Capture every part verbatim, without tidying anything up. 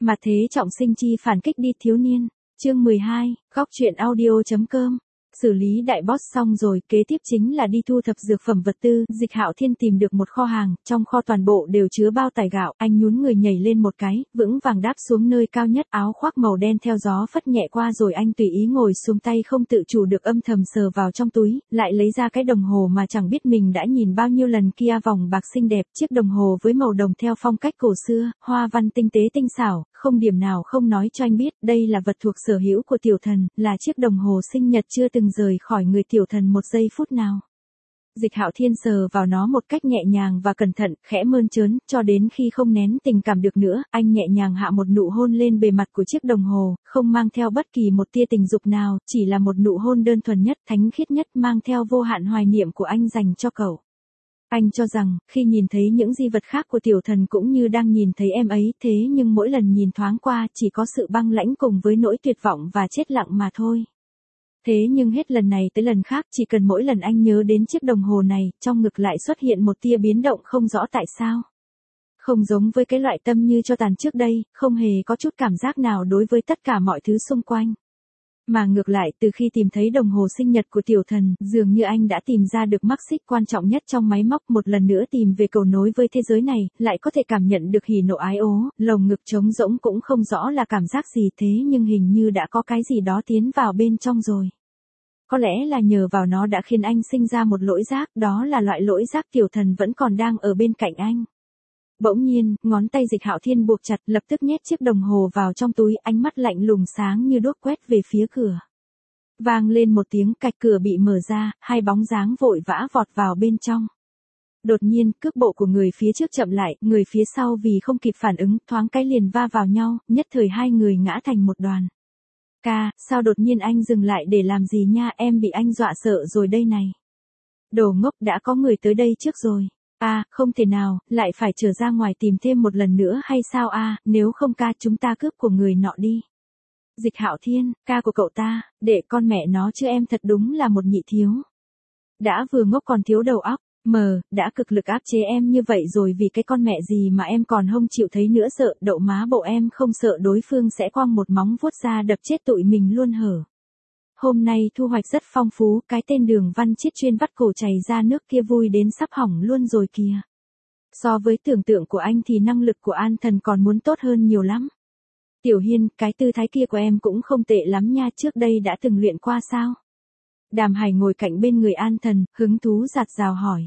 Mà thế trọng sinh chi phản kích đi thiếu niên. Chương mười hai, góc truyện audio.com. Xử lý đại boss xong rồi, kế tiếp chính là đi thu thập dược phẩm vật tư. Dịch Hạo Thiên tìm được một kho hàng, trong kho toàn bộ đều chứa bao tải gạo. Anh nhún người nhảy lên một cái, vững vàng đáp xuống nơi cao nhất, áo khoác màu đen theo gió phất nhẹ qua rồi anh tùy ý ngồi xuống, tay không tự chủ được âm thầm sờ vào trong túi, lại lấy ra cái đồng hồ mà chẳng biết mình đã nhìn bao nhiêu lần kia, vòng bạc xinh đẹp, chiếc đồng hồ với màu đồng theo phong cách cổ xưa, hoa văn tinh tế tinh xảo, không điểm nào không nói cho anh biết, đây là vật thuộc sở hữu của tiểu thần, là chiếc đồng hồ sinh nhật chưa từng rời khỏi người tiểu thần một giây phút nào. Dịch Hạo Thiên sờ vào nó một cách nhẹ nhàng và cẩn thận, khẽ mơn trớn, cho đến khi không nén tình cảm được nữa, anh nhẹ nhàng hạ một nụ hôn lên bề mặt của chiếc đồng hồ, không mang theo bất kỳ một tia tình dục nào, chỉ là một nụ hôn đơn thuần nhất, thánh khiết nhất, mang theo vô hạn hoài niệm của anh dành cho cậu. Anh cho rằng, khi nhìn thấy những di vật khác của tiểu thần cũng như đang nhìn thấy em ấy, thế nhưng mỗi lần nhìn thoáng qua chỉ có sự băng lãnh cùng với nỗi tuyệt vọng và chết lặng mà thôi. Thế nhưng hết lần này tới lần khác, chỉ cần mỗi lần anh nhớ đến chiếc đồng hồ này, trong ngực lại xuất hiện một tia biến động không rõ tại sao. Không giống với cái loại tâm như cho tàn trước đây, không hề có chút cảm giác nào đối với tất cả mọi thứ xung quanh. Mà ngược lại, từ khi tìm thấy đồng hồ sinh nhật của tiểu thần, dường như anh đã tìm ra được mắc xích quan trọng nhất trong máy móc, một lần nữa tìm về cầu nối với thế giới này, lại có thể cảm nhận được hỉ nộ ái ố, lồng ngực trống rỗng cũng không rõ là cảm giác gì, thế nhưng hình như đã có cái gì đó tiến vào bên trong rồi. Có lẽ là nhờ vào nó đã khiến anh sinh ra một lỗi giác, đó là loại lỗi giác tiểu thần vẫn còn đang ở bên cạnh anh. Bỗng nhiên, ngón tay Dịch Hạo Thiên buộc chặt, lập tức nhét chiếc đồng hồ vào trong túi, ánh mắt lạnh lùng sáng như đuốc quét về phía cửa. Vang lên một tiếng cạch, cửa bị mở ra, hai bóng dáng vội vã vọt vào bên trong. Đột nhiên, cước bộ của người phía trước chậm lại, người phía sau vì không kịp phản ứng, thoáng cái liền va vào nhau, nhất thời hai người ngã thành một đoàn. Ca, sao đột nhiên anh dừng lại để làm gì nha, em bị anh dọa sợ rồi đây này. Đồ ngốc, đã có người tới đây trước rồi. À, không thể nào, lại phải trở ra ngoài tìm thêm một lần nữa hay sao à, nếu không ca chúng ta cướp của người nọ đi. Dịch Hạo Thiên, ca của cậu ta, để con mẹ nó chứ em thật đúng là một nhị thiếu. Đã vừa ngốc còn thiếu đầu óc, mờ, đã cực lực áp chế em như vậy rồi vì cái con mẹ gì mà em còn không chịu thấy nữa, sợ đậu má bộ em không sợ đối phương sẽ quăng một móng vuốt ra đập chết tụi mình luôn hở. Hôm nay thu hoạch rất phong phú, cái tên Đường Văn Chiết chuyên vắt cổ chảy ra nước kia vui đến sắp hỏng luôn rồi kìa. So với tưởng tượng của anh thì năng lực của An Thần còn muốn tốt hơn nhiều lắm. Tiểu Hiên, cái tư thái kia của em cũng không tệ lắm nha, trước đây đã từng luyện qua sao? Đàm Hải ngồi cạnh bên người An Thần, hứng thú rạt rào hỏi.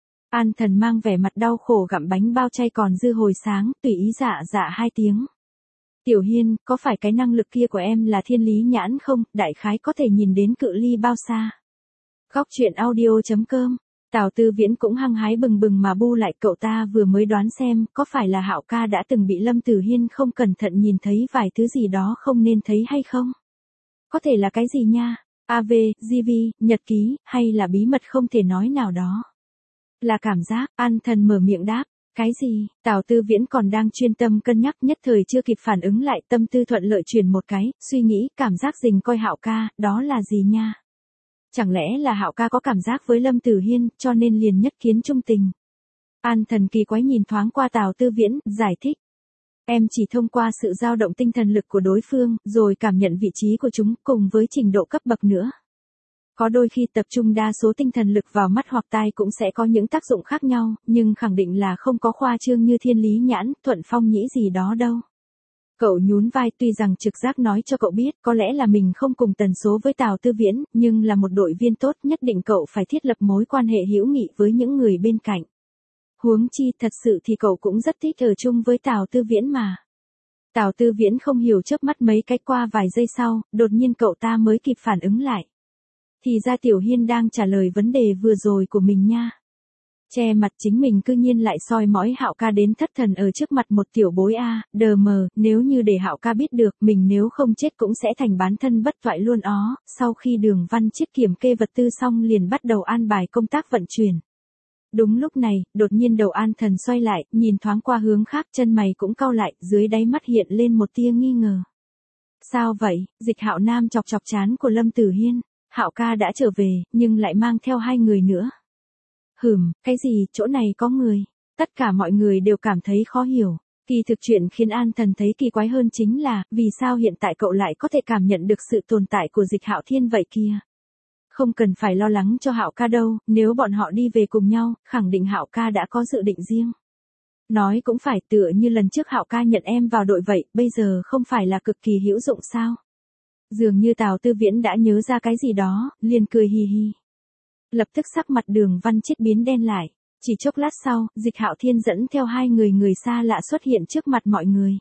An Thần mang vẻ mặt đau khổ gặm bánh bao chay còn dư hồi sáng, tùy ý dạ dạ hai tiếng. Tiểu Hiên, có phải cái năng lực kia của em là thiên lý nhãn không, đại khái có thể nhìn đến cự ly bao xa? Góc truyện audio.com. Tào Tư Viễn cũng hăng hái bừng bừng mà bu lại, cậu ta vừa mới đoán xem, có phải là Hạo ca đã từng bị Lâm Tử Hiên không cẩn thận nhìn thấy vài thứ gì đó không nên thấy hay không? Có thể là cái gì nha? a vê, giê vê, nhật ký, hay là bí mật không thể nói nào đó? Là cảm giác, An Thần mở miệng đáp. Cái gì? Tào Tư Viễn còn đang chuyên tâm cân nhắc, nhất thời chưa kịp phản ứng lại, tâm tư thuận lợi chuyển một cái, suy nghĩ, cảm giác dình coi Hạo ca, đó là gì nha? Chẳng lẽ là Hạo ca có cảm giác với Lâm Tử Hiên, cho nên liền nhất kiến trung tình? An Thần kỳ quái nhìn thoáng qua Tào Tư Viễn, giải thích. Em chỉ thông qua sự dao động tinh thần lực của đối phương, rồi cảm nhận vị trí của chúng, cùng với trình độ cấp bậc nữa. Có đôi khi tập trung đa số tinh thần lực vào mắt hoặc tai cũng sẽ có những tác dụng khác nhau, nhưng khẳng định là không có khoa trương như thiên lý nhãn, thuận phong nhĩ gì đó đâu. Cậu nhún vai, tuy rằng trực giác nói cho cậu biết có lẽ là mình không cùng tần số với Tào Tư Viễn, nhưng là một đội viên tốt nhất định cậu phải thiết lập mối quan hệ hữu nghị với những người bên cạnh. Huống chi thật sự thì cậu cũng rất thích ở chung với Tào Tư Viễn mà. Tào Tư Viễn không hiểu, chớp mắt mấy cái, qua vài giây sau, đột nhiên cậu ta mới kịp phản ứng lại. Thì ra Tiểu Hiên đang trả lời vấn đề vừa rồi của mình nha. Che mặt chính mình cư nhiên lại soi mói Hạo ca đến thất thần ở trước mặt một tiểu bối a, đờ mờ, nếu như để Hạo ca biết được, mình nếu không chết cũng sẽ thành bán thân bất toại luôn ó. Sau khi Đường Văn Chiết kiểm kê vật tư xong liền bắt đầu an bài công tác vận chuyển. Đúng lúc này, đột nhiên đầu An Thần xoay lại, nhìn thoáng qua hướng khác, chân mày cũng cau lại, dưới đáy mắt hiện lên một tia nghi ngờ. Sao vậy? Dịch Hạo Nam chọc chọc trán của Lâm Tử Hiên. Hạo ca đã trở về, nhưng lại mang theo hai người nữa. Hừm, cái gì, chỗ này có người? Tất cả mọi người đều cảm thấy khó hiểu. Kỳ thực chuyện khiến An Thần thấy kỳ quái hơn chính là, vì sao hiện tại cậu lại có thể cảm nhận được sự tồn tại của Dịch Hạo Thiên vậy kia. Không cần phải lo lắng cho Hạo ca đâu, nếu bọn họ đi về cùng nhau, khẳng định Hạo ca đã có dự định riêng. Nói cũng phải, tựa như lần trước Hạo ca nhận em vào đội vậy, bây giờ không phải là cực kỳ hữu dụng sao. Dường như Tào Tư Viễn đã nhớ ra cái gì đó, liền cười hì hì. Lập tức sắc mặt Đường Văn Chiết biến đen lại. Chỉ chốc lát sau, Dịch Hạo Thiên dẫn theo hai người người xa lạ xuất hiện trước mặt mọi người.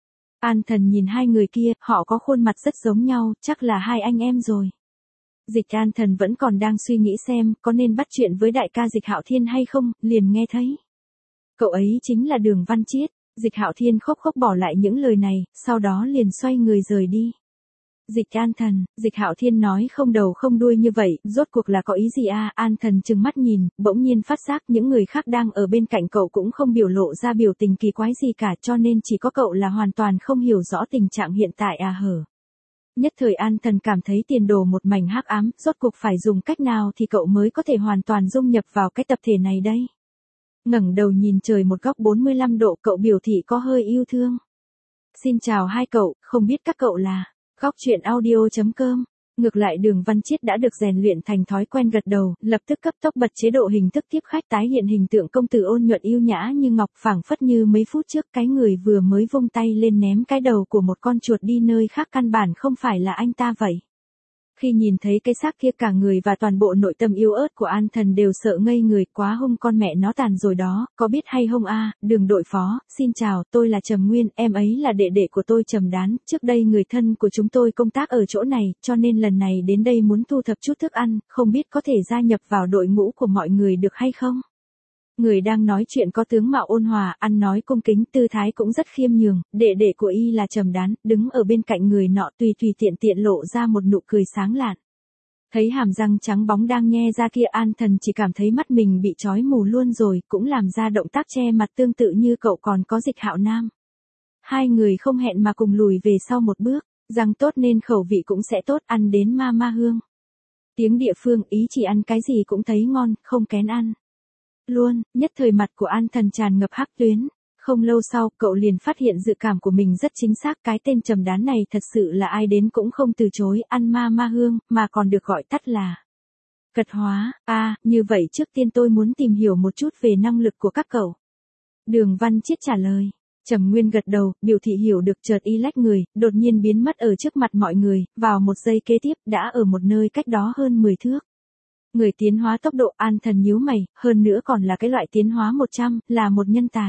An Thần nhìn hai người kia, họ có khuôn mặt rất giống nhau, chắc là hai anh em rồi. Dịch An Thần vẫn còn đang suy nghĩ xem có nên bắt chuyện với đại ca Dịch Hạo Thiên hay không, liền nghe thấy. Cậu ấy chính là Đường Văn Chiết. Dịch Hạo Thiên khóc khóc bỏ lại những lời này, sau đó liền xoay người rời đi. Dịch An Thần, Dịch Hạo Thiên nói không đầu không đuôi như vậy, rốt cuộc là có ý gì a? À? An Thần trừng mắt nhìn, bỗng nhiên phát giác những người khác đang ở bên cạnh cậu cũng không biểu lộ ra biểu tình kỳ quái gì cả, cho nên chỉ có cậu là hoàn toàn không hiểu rõ tình trạng hiện tại à hở. Nhất thời An Thần cảm thấy tiền đồ một mảnh hắc ám, rốt cuộc phải dùng cách nào thì cậu mới có thể hoàn toàn dung nhập vào cái tập thể này đây. Ngẩng đầu nhìn trời một góc bốn mươi lăm độ, cậu biểu thị có hơi yêu thương. Xin chào hai cậu, không biết các cậu là... Góc chuyện audio chấm com. Ngược lại Đường Văn Chiết đã được rèn luyện thành thói quen gật đầu, lập tức cấp tốc bật chế độ hình thức tiếp khách tái hiện hình tượng công tử ôn nhuận yêu nhã như ngọc, phảng phất như mấy phút trước cái người vừa mới vung tay lên ném cái đầu của một con chuột đi nơi khác căn bản không phải là anh ta vậy. Khi nhìn thấy cái xác kia, cả người và toàn bộ nội tâm yếu ớt của An Thần đều sợ ngây người, quá hung, con mẹ nó tàn rồi đó, có biết hay không a? À, Đường đội phó, xin chào, tôi là Trầm Nguyên, em ấy là đệ đệ của tôi Trầm Đán, trước đây người thân của chúng tôi công tác ở chỗ này, cho nên lần này đến đây muốn thu thập chút thức ăn, không biết có thể gia nhập vào đội ngũ của mọi người được hay không? Người đang nói chuyện có tướng mạo ôn hòa, ăn nói cung kính, tư thái cũng rất khiêm nhường, đệ đệ của y là Trầm Đán, đứng ở bên cạnh người nọ tùy tùy tiện tiện lộ ra một nụ cười sáng lạn. Thấy hàm răng trắng bóng đang nhe ra kia, An Thần chỉ cảm thấy mắt mình bị trói mù luôn rồi, cũng làm ra động tác che mặt tương tự như cậu còn có Dịch Hạo Nam. Hai người không hẹn mà cùng lùi về sau một bước, răng tốt nên khẩu vị cũng sẽ tốt, ăn đến ma ma hương. Tiếng địa phương, ý chỉ ăn cái gì cũng thấy ngon, không kén ăn. Luôn, nhất thời mặt của An Thần tràn ngập hắc tuyến. Không lâu sau, cậu liền phát hiện dự cảm của mình rất chính xác, cái tên Trầm Đán này thật sự là ai đến cũng không từ chối, ăn ma ma hương, mà còn được gọi tắt là cật hóa. A, à, như vậy trước tiên tôi muốn tìm hiểu một chút về năng lực của các cậu. Đường Văn Chiết trả lời. Trầm Nguyên gật đầu, biểu thị hiểu được, chợt y lách người, đột nhiên biến mất ở trước mặt mọi người, vào một giây kế tiếp đã ở một nơi cách đó hơn mười thước. Người tiến hóa tốc độ, An Thần nhíu mày, hơn nữa còn là cái loại tiến hóa một trăm, là một nhân tài.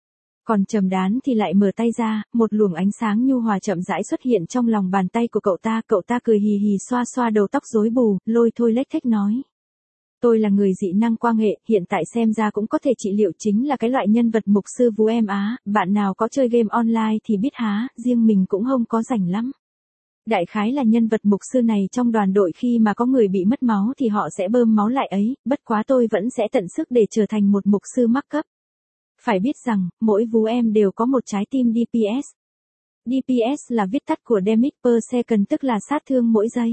Còn Trầm Đán thì lại mở tay ra, một luồng ánh sáng nhu hòa chậm rãi xuất hiện trong lòng bàn tay của cậu ta, cậu ta cười hì hì xoa xoa đầu tóc rối bù, lôi thôi lếch thếch nói. Tôi là người dị năng quang hệ, hiện tại xem ra cũng có thể trị liệu, chính là cái loại nhân vật mục sư Vũ Em Á, bạn nào có chơi game online thì biết há, riêng mình cũng không có rảnh lắm. Đại khái là nhân vật mục sư này trong đoàn đội khi mà có người bị mất máu thì họ sẽ bơm máu lại ấy, bất quá tôi vẫn sẽ tận sức để trở thành một mục sư mắc cấp. Phải biết rằng, mỗi Vũ Em đều có một trái tim đê pê ét. đê pê ét là viết tắt của Damage per second, tức là sát thương mỗi giây.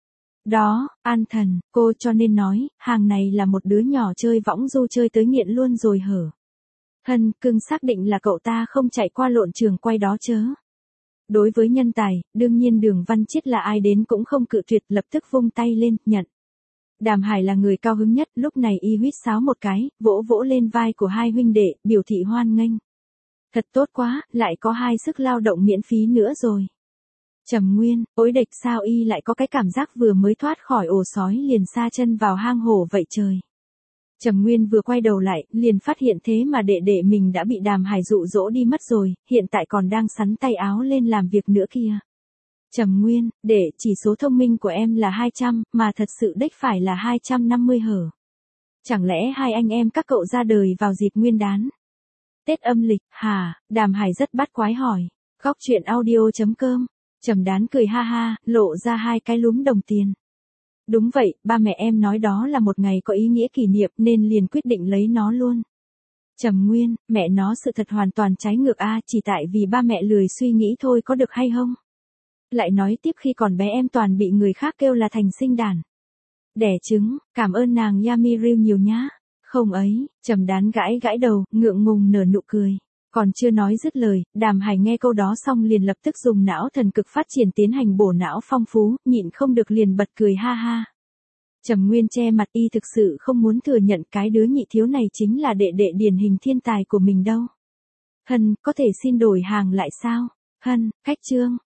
Đó, An Thần, cô cho nên nói, hàng này là một đứa nhỏ chơi võng du chơi tới nghiện luôn rồi hở. Hân, cưng xác định là cậu ta không chạy qua lộn trường quay đó chớ. Đối với nhân tài, đương nhiên Đường Văn Chiết là ai đến cũng không cự tuyệt, lập tức vung tay lên, nhận. Đàm Hải là người cao hứng nhất, lúc này y huýt sáo một cái, vỗ vỗ lên vai của hai huynh đệ, biểu thị hoan nghênh. Thật tốt quá, lại có hai sức lao động miễn phí nữa rồi. Trầm Nguyên, ối địch, sao y lại có cái cảm giác vừa mới thoát khỏi ổ sói liền sa chân vào hang hổ vậy trời. Trầm Nguyên vừa quay đầu lại, liền phát hiện thế mà đệ đệ mình đã bị Đàm Hải dụ dỗ đi mất rồi, hiện tại còn đang sắn tay áo lên làm việc nữa kia. Trầm Nguyên, đệ, chỉ số thông minh của em là hai trăm, mà thật sự đích phải là hai trăm năm mươi hở. Chẳng lẽ hai anh em các cậu ra đời vào dịp Nguyên đán? Tết âm lịch, hả? Đàm Hải rất bắt quái hỏi. Góc chuyện audio chấm com. Trầm Đán cười ha ha, lộ ra hai cái lúm đồng tiền. Đúng vậy, ba mẹ em nói đó là một ngày có ý nghĩa kỷ niệm nên liền quyết định lấy nó luôn. Trầm Nguyên, mẹ nó sự thật hoàn toàn trái ngược a, à, chỉ tại vì ba mẹ lười suy nghĩ thôi, có được hay không? Lại nói tiếp, khi còn bé em toàn bị người khác kêu là thành sinh đàn. Đẻ trứng, cảm ơn nàng Yami Ryu nhiều nhá. Không ấy, Trầm Đán gãi gãi đầu, ngượng ngùng nở nụ cười. Còn chưa nói dứt lời, Đàm Hải nghe câu đó xong liền lập tức dùng não thần cực phát triển tiến hành bổ não phong phú, nhịn không được liền bật cười ha ha. Trầm Nguyên che mặt, y thực sự không muốn thừa nhận cái đứa nhị thiếu này chính là đệ đệ điển hình thiên tài của mình đâu. Hân, có thể xin đổi hàng lại sao? Hân, khách trương.